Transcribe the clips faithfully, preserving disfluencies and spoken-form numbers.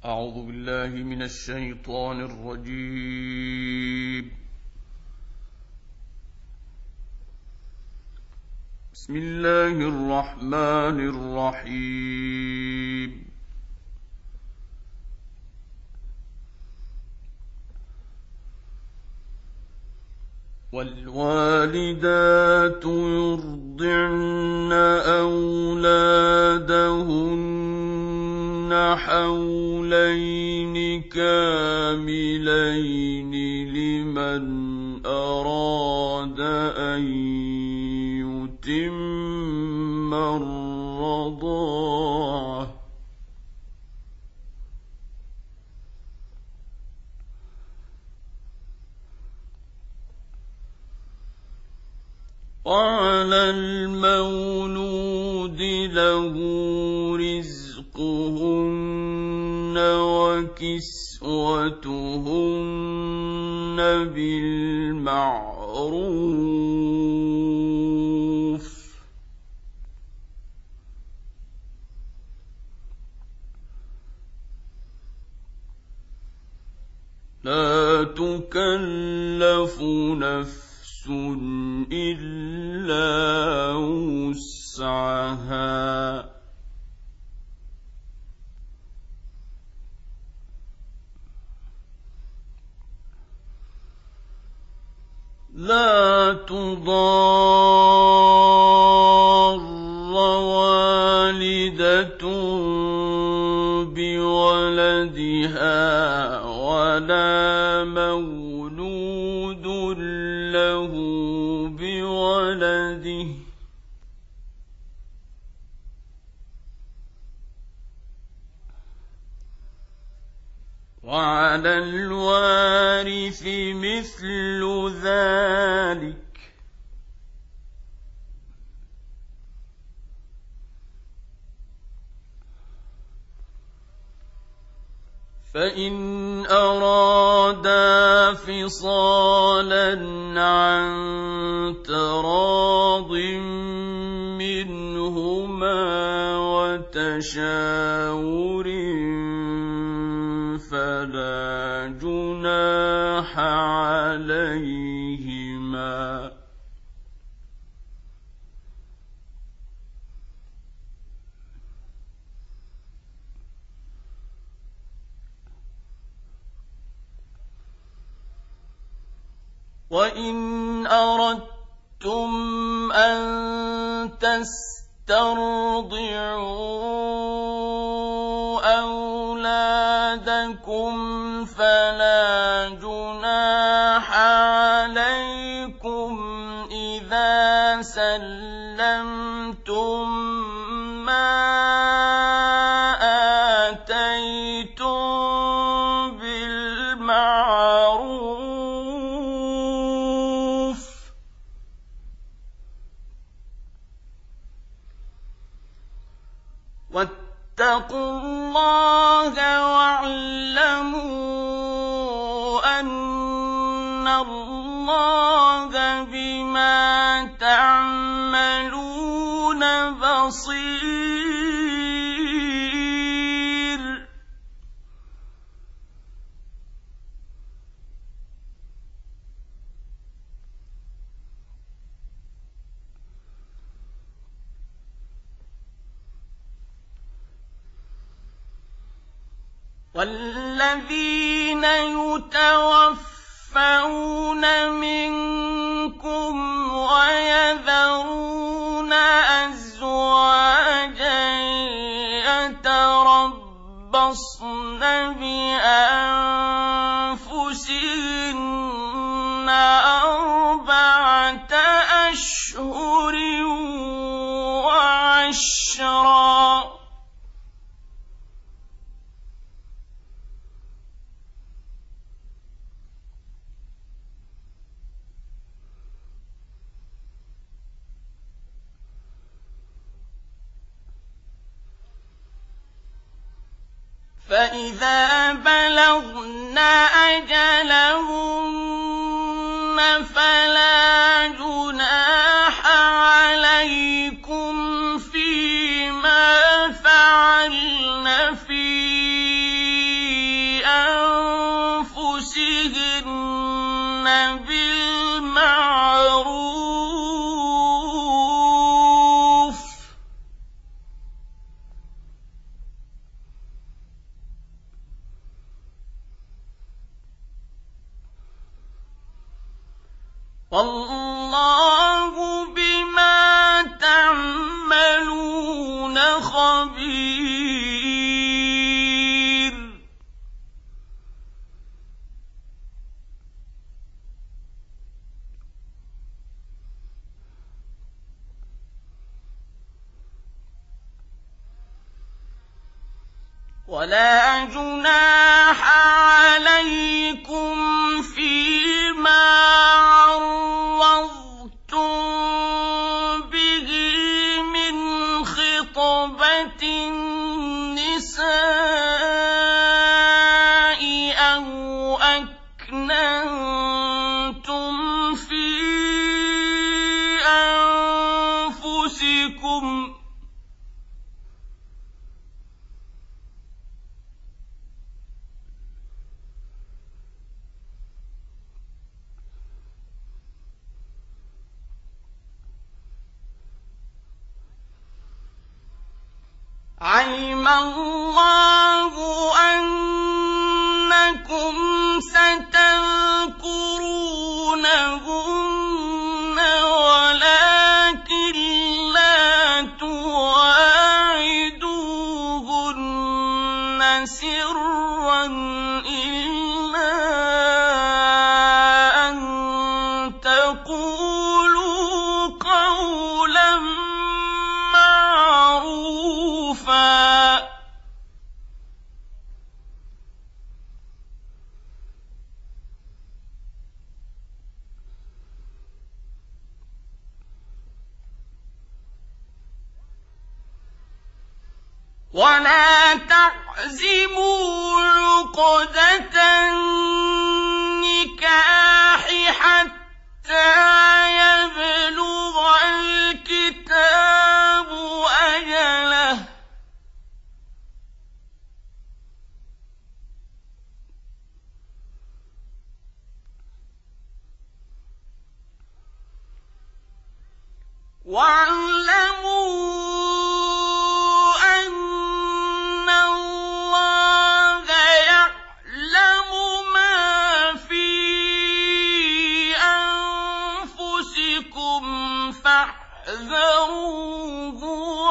أعوذ بالله من الشيطان الرجيم. بسم الله الرحمن الرحيم. والوالدات يرضعن أولادهن حولين كاملين لمن أراد أن يتم الرضاعة. وعلى المولود له رزقهن وكسوتهن بالمعروف. لا تكلف نفس إلا وسعها. لا تضار والدة بولدها ولا مولود له بولده. وعلى الوارث مثل ذلك. فإن أرادا فصالا عن تراض منهما وتشاور فلا جناح عليهما. وإن أردتم أن تسترضعوا أولادكم فلا جناح عليكم إذا سلمتم ما آتيتم بالمعروف. واتقوا الله واعلموا أن الله بما تعملون بصير. والذين يتوفون منكم ويذرون أزواجا يتربصن بأنفسهن أربعة أشهر وعشرا. فإذا بلغن أجلهن فلا جناح عليكم فيما فعلن في والله بما تعملون خبير ولا جناح عليكم فيما عرضتم به من خطبة النساء أو أكننتم في أنفسكم علم الله أنكم ستذكرونهن ولكن لا تواعدوهن سرا إلا أن تقولوا قولا معروفا ولا تعزموا عقدة النكاح حتى يبلغ الكتاب أجله واعلموا أن الله يعلم ما في أنفسكم فاحذروه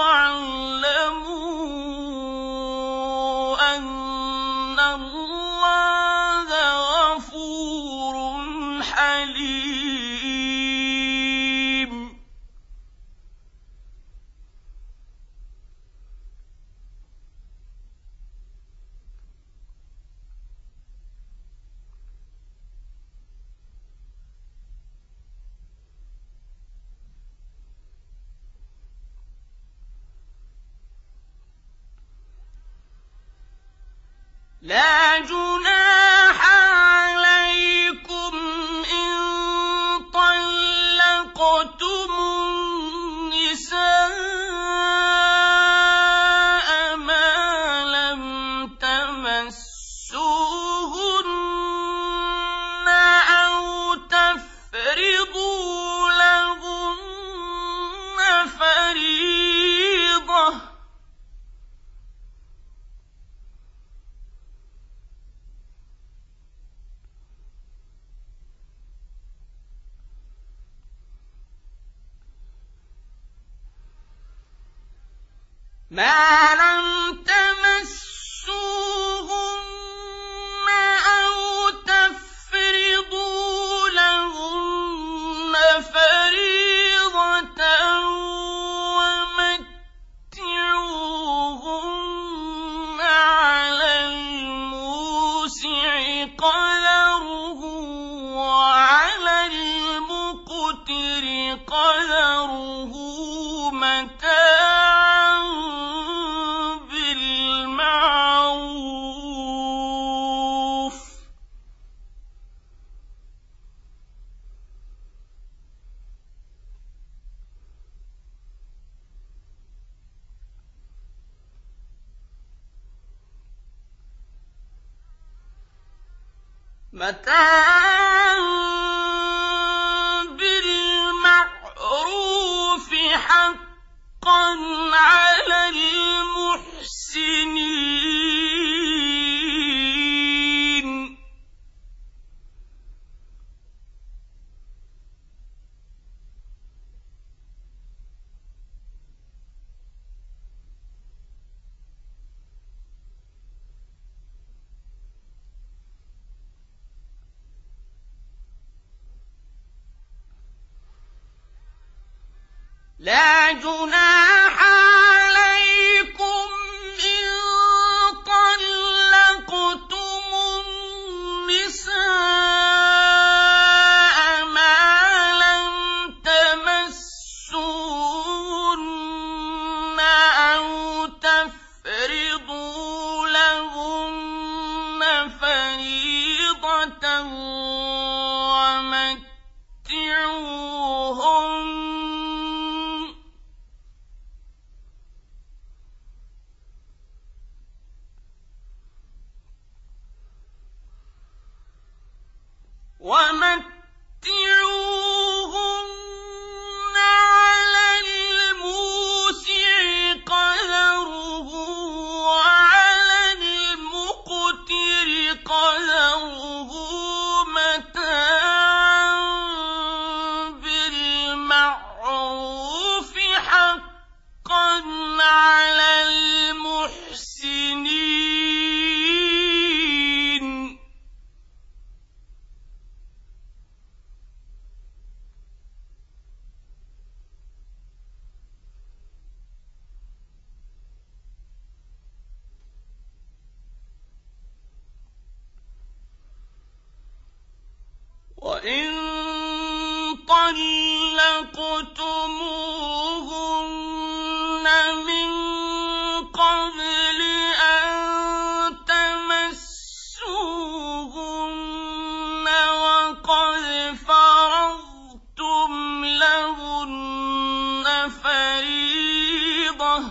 واعلموا أن الله غفور حليم لا جناح عليكم إن طلقتم النساء ما لم تمسوهن أو تفرضوا لهن فريضة ما لم تمسوهن أو تفرضوا لهن فريضة ومتعوهن على الموسع قدره وعلى المقتر قدره متاعا بالمعروف متاعا بالمعروف حقا على المحسنين. لا جناح عليكم إن طلقتم النساء ما لم تمسوهن أو تفرضوا لهن فريضة ومتعوهن ومتعوهن على الموسع قدره وعلى المقتر قدره متاعا بالمعروف حقا على المحسنين وإن طلقتموهن من قبل أن تمسوهن وقد فرضتم لهن فريضة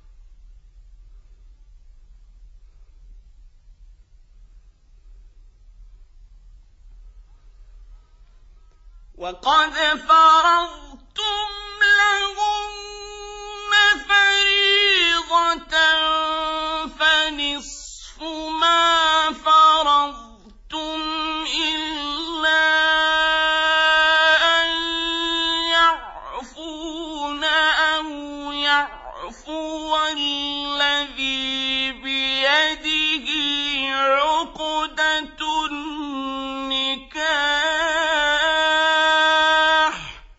وقد فرضتم لهن فريضة فنصف ما فرضتم إلا أن يعفون أو يعفو الذي بيده عقدة النكاح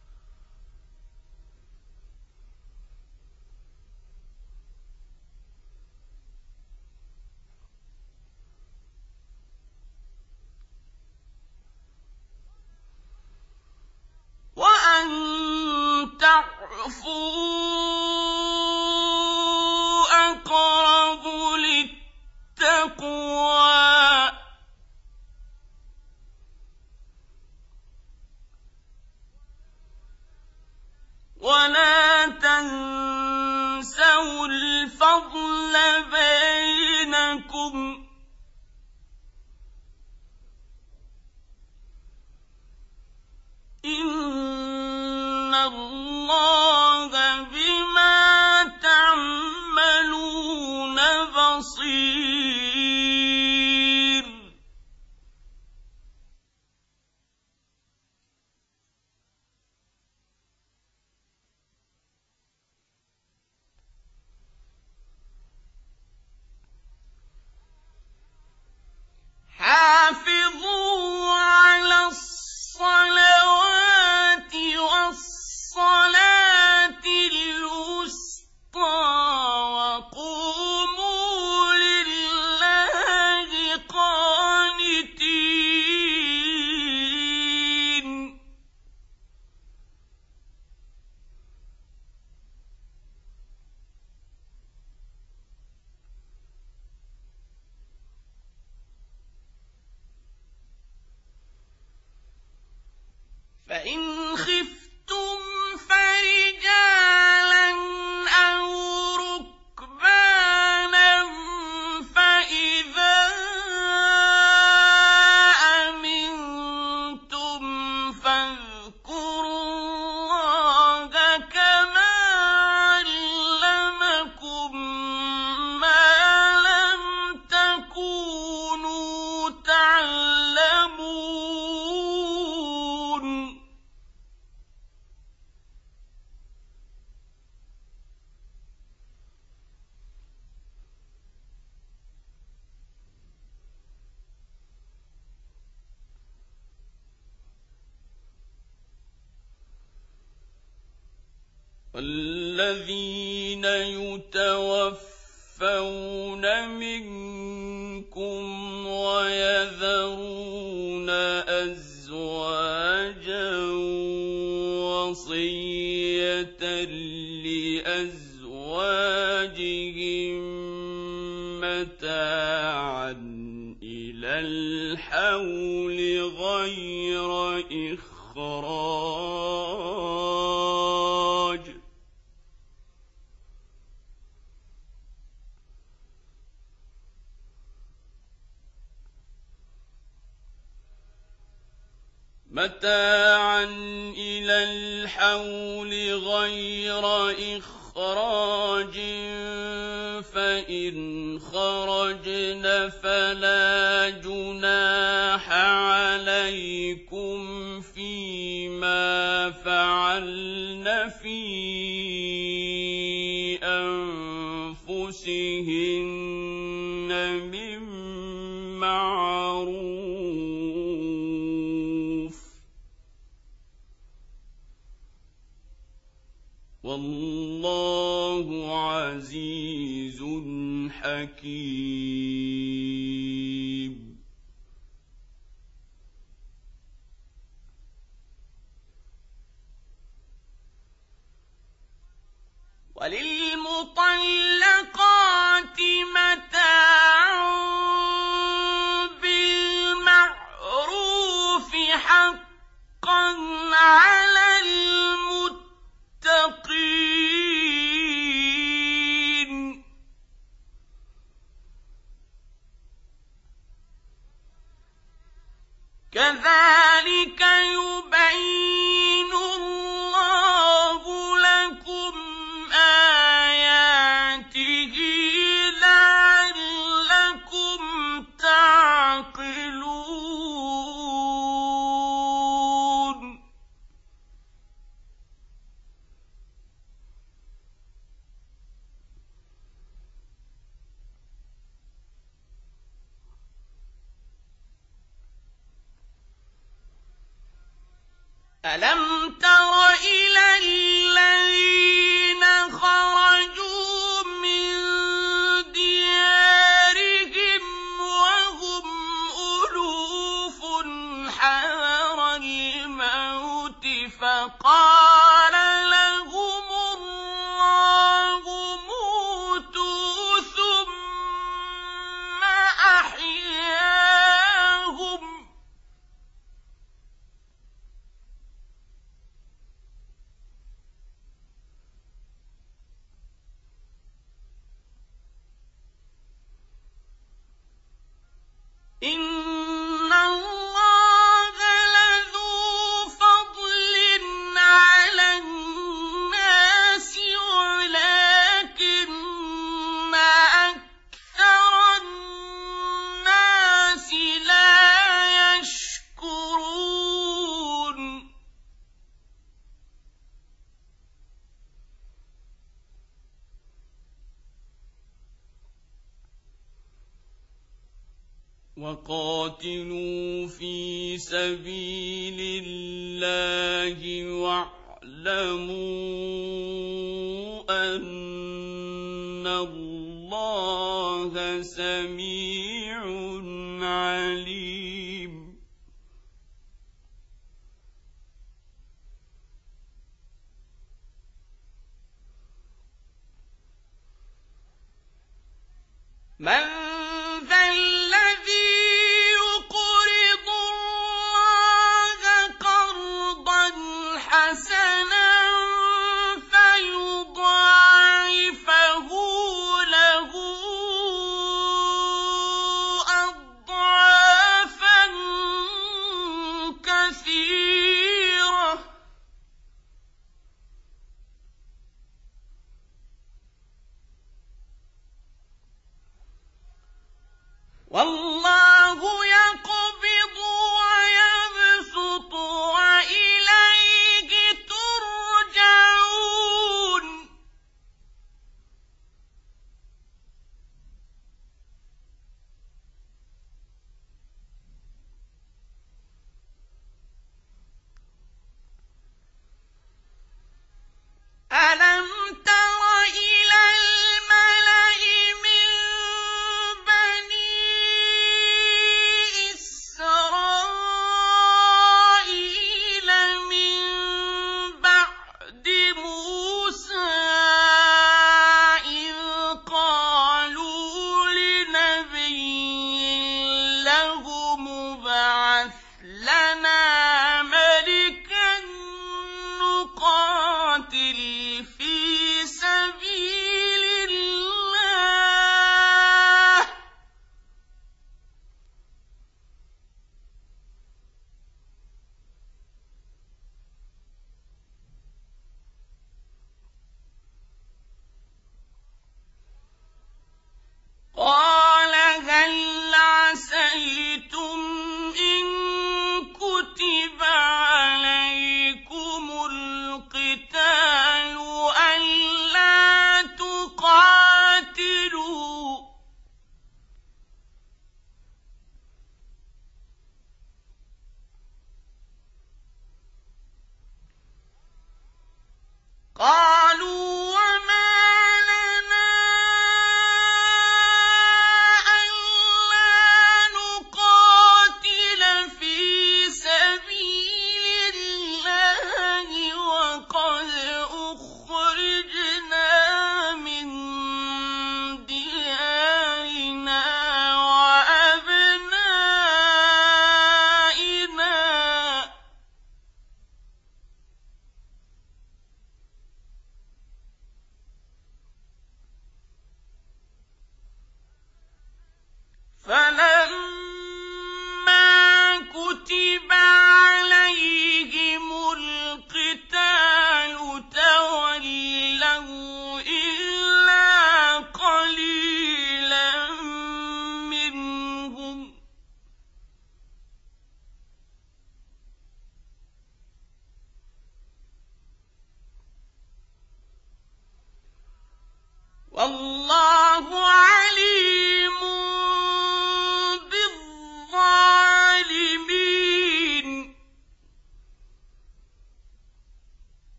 وأن تعفوا أقرب للتقوى ولا تنسوا الفضل بينكم إن الله بما تعملون بصير حافظوا على الصلوات والصلاة الوسطى وقوموا لله قانتين فإن خفتم فرجالا أو ركبانا فإذا أمنتم فاذكروا الله كما علمكم ما لم تكونوا تعلمون والذين يتوفون منكم ويذرون أزواجا وصية لأزواجهم متاعا إلى الحول غير إخراج متاعا إلى الحول غير إخراج فإن خرجن فلا جناح عليكم فيما فعلن في أنفسهن من معروف والله عزيز حكيم وللمطلقات متاع بالمعروف حقا على المتقين كذلك يبين الله لكم آياته لعلكم تعقلون ألم تر إلى الذين خرجوا من ديارهم وهم ألوف حذر الموت فقال لهم الله موتوا ثم أحياهم إن الله لذو فضل على الناس ولكن أكثر الناس لا يشكرون وقاتلوا في سبيل الله واعلموا أن الله سميع عليم من ذا الذي يقرض الله قرضا حسنا فيضاعفه له أضعافا كثيرة والله يقبض ويبسط وإليه ترجعون ألم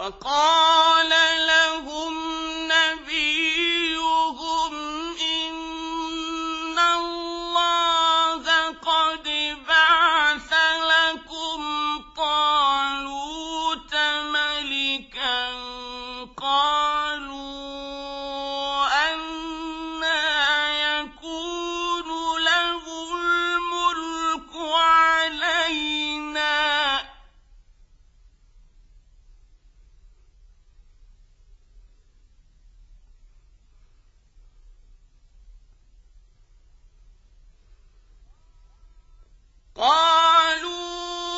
وقال لهم نبيهم إن الله قد بعث لكم طالوت ملكا قالوا أنى يكون له الملك علينا قالوا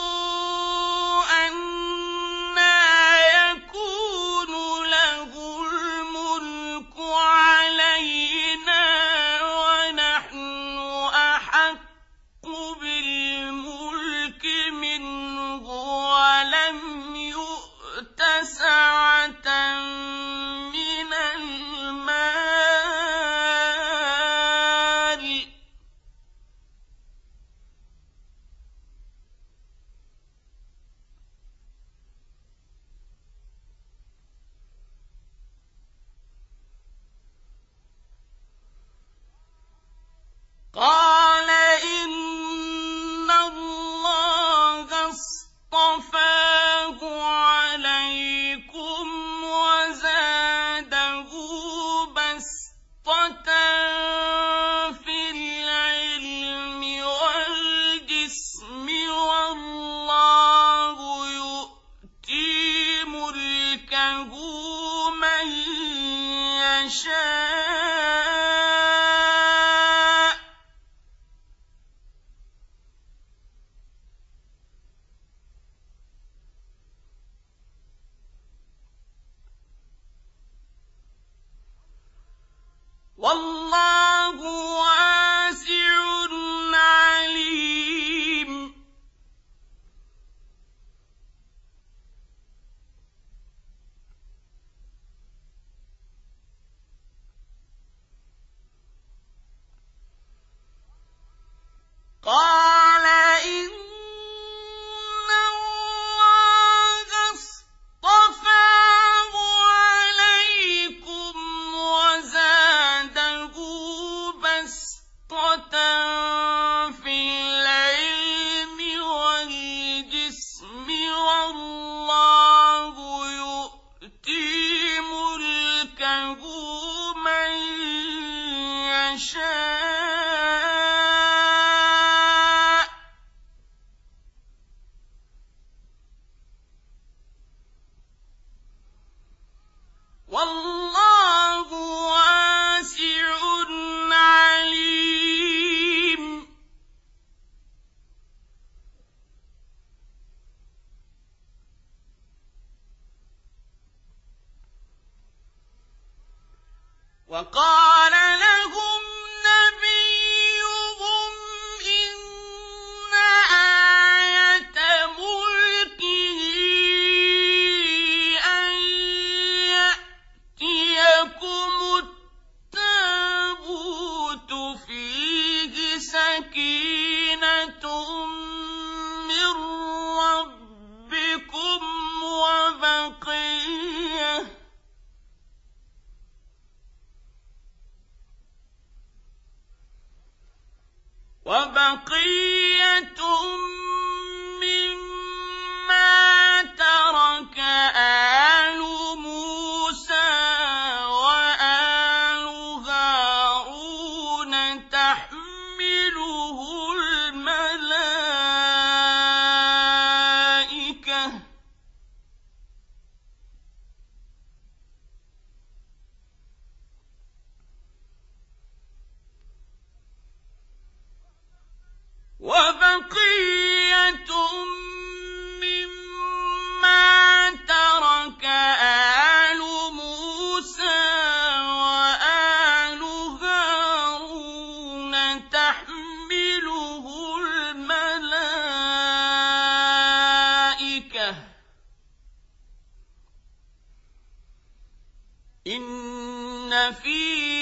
أنى يكون له الملك علينا ونحن أحق بالملك منه ولم يؤت سعة من المال قال إن الله اصطفاه عليكم وزاده بسطة في العلم والجسم والله يؤتي ملكه من يشاء والله واسع عليم قال إن الله اصطفاه عليكم وزاده بسطة في العلم والجسم والله يؤتي ملكه من يشاء والله واسع عليم وقال لهم نبيهم إن آية ملكه أن يأتيكم التابوت فيه سكينة من ربكم وبقية وبقية مما ترك آل موسى وآل هارون تحمله الملائكة وبقية مما ترك آل موسى وآل هارون تحمله الملائكة إن في